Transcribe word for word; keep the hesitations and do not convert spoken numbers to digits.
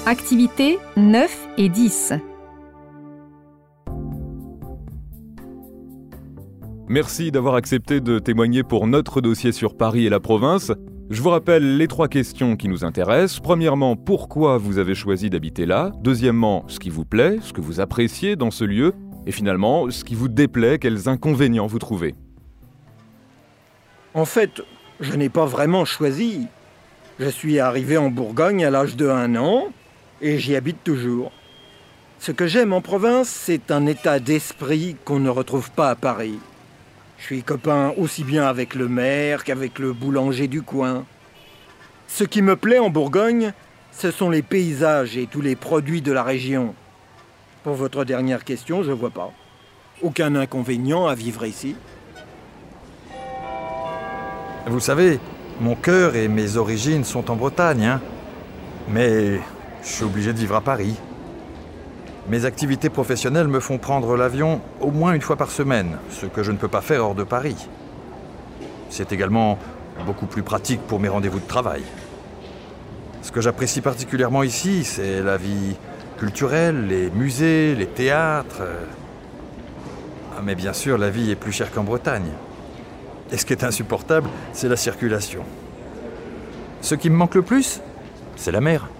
Activités neuf et dix. Merci d'avoir accepté de témoigner pour notre dossier sur Paris et la province. Je vous rappelle les trois questions qui nous intéressent. Premièrement, pourquoi vous avez choisi d'habiter là ? Deuxièmement, ce qui vous plaît, ce que vous appréciez dans ce lieu ? Et finalement, ce qui vous déplaît, quels inconvénients vous trouvez ? En fait, je n'ai pas vraiment choisi. Je suis arrivé en Bourgogne à l'âge de un an et j'y habite toujours. Ce que j'aime en province, c'est un état d'esprit qu'on ne retrouve pas à Paris. Je suis copain aussi bien avec le maire qu'avec le boulanger du coin. Ce qui me plaît en Bourgogne, ce sont les paysages et tous les produits de la région. Pour votre dernière question, je ne vois pas. Aucun inconvénient à vivre ici. Vous savez, mon cœur et mes origines sont en Bretagne, hein. Mais je suis obligé de vivre à Paris. Mes activités professionnelles me font prendre l'avion au moins une fois par semaine, ce que je ne peux pas faire hors de Paris. C'est également beaucoup plus pratique pour mes rendez-vous de travail. Ce que j'apprécie particulièrement ici, c'est la vie culturelle, les musées, les théâtres. Ah, mais bien sûr, la vie est plus chère qu'en Bretagne. Et ce qui est insupportable, c'est la circulation. Ce qui me manque le plus, c'est la mer.